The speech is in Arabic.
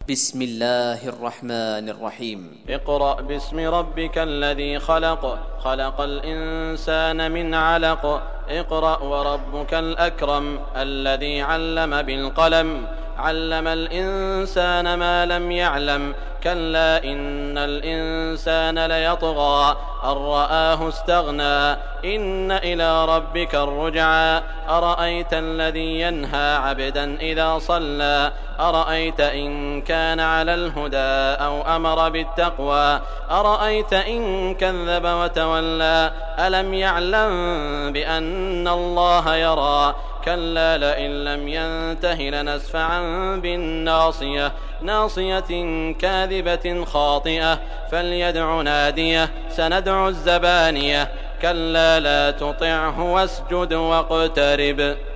بسم الله الرحمن الرحيم. اقرأ باسم ربك الذي خلق، خلق الإنسان من علق. اقرأ وربك الأكرم الذي علم بالقلم، علم الإنسان ما لم يعلم. كلا إن الإنسان ليطغى أن رآه استغنى، إن إلى ربك الرجعى. أرأيت الذي ينهى عبدا إذا صلى، أرأيت إن كان على الهدى أو أمر بالتقوى، أرأيت إن كذب وتولى. ألم يعلم بأن الله يرى، كلا لئن لم ينته لنسفعا بالناصية، ناصية كاذبة خاطئة. فليدع ناديه، سندع الزبانية. كلا لا تطعه واسجد واقترب.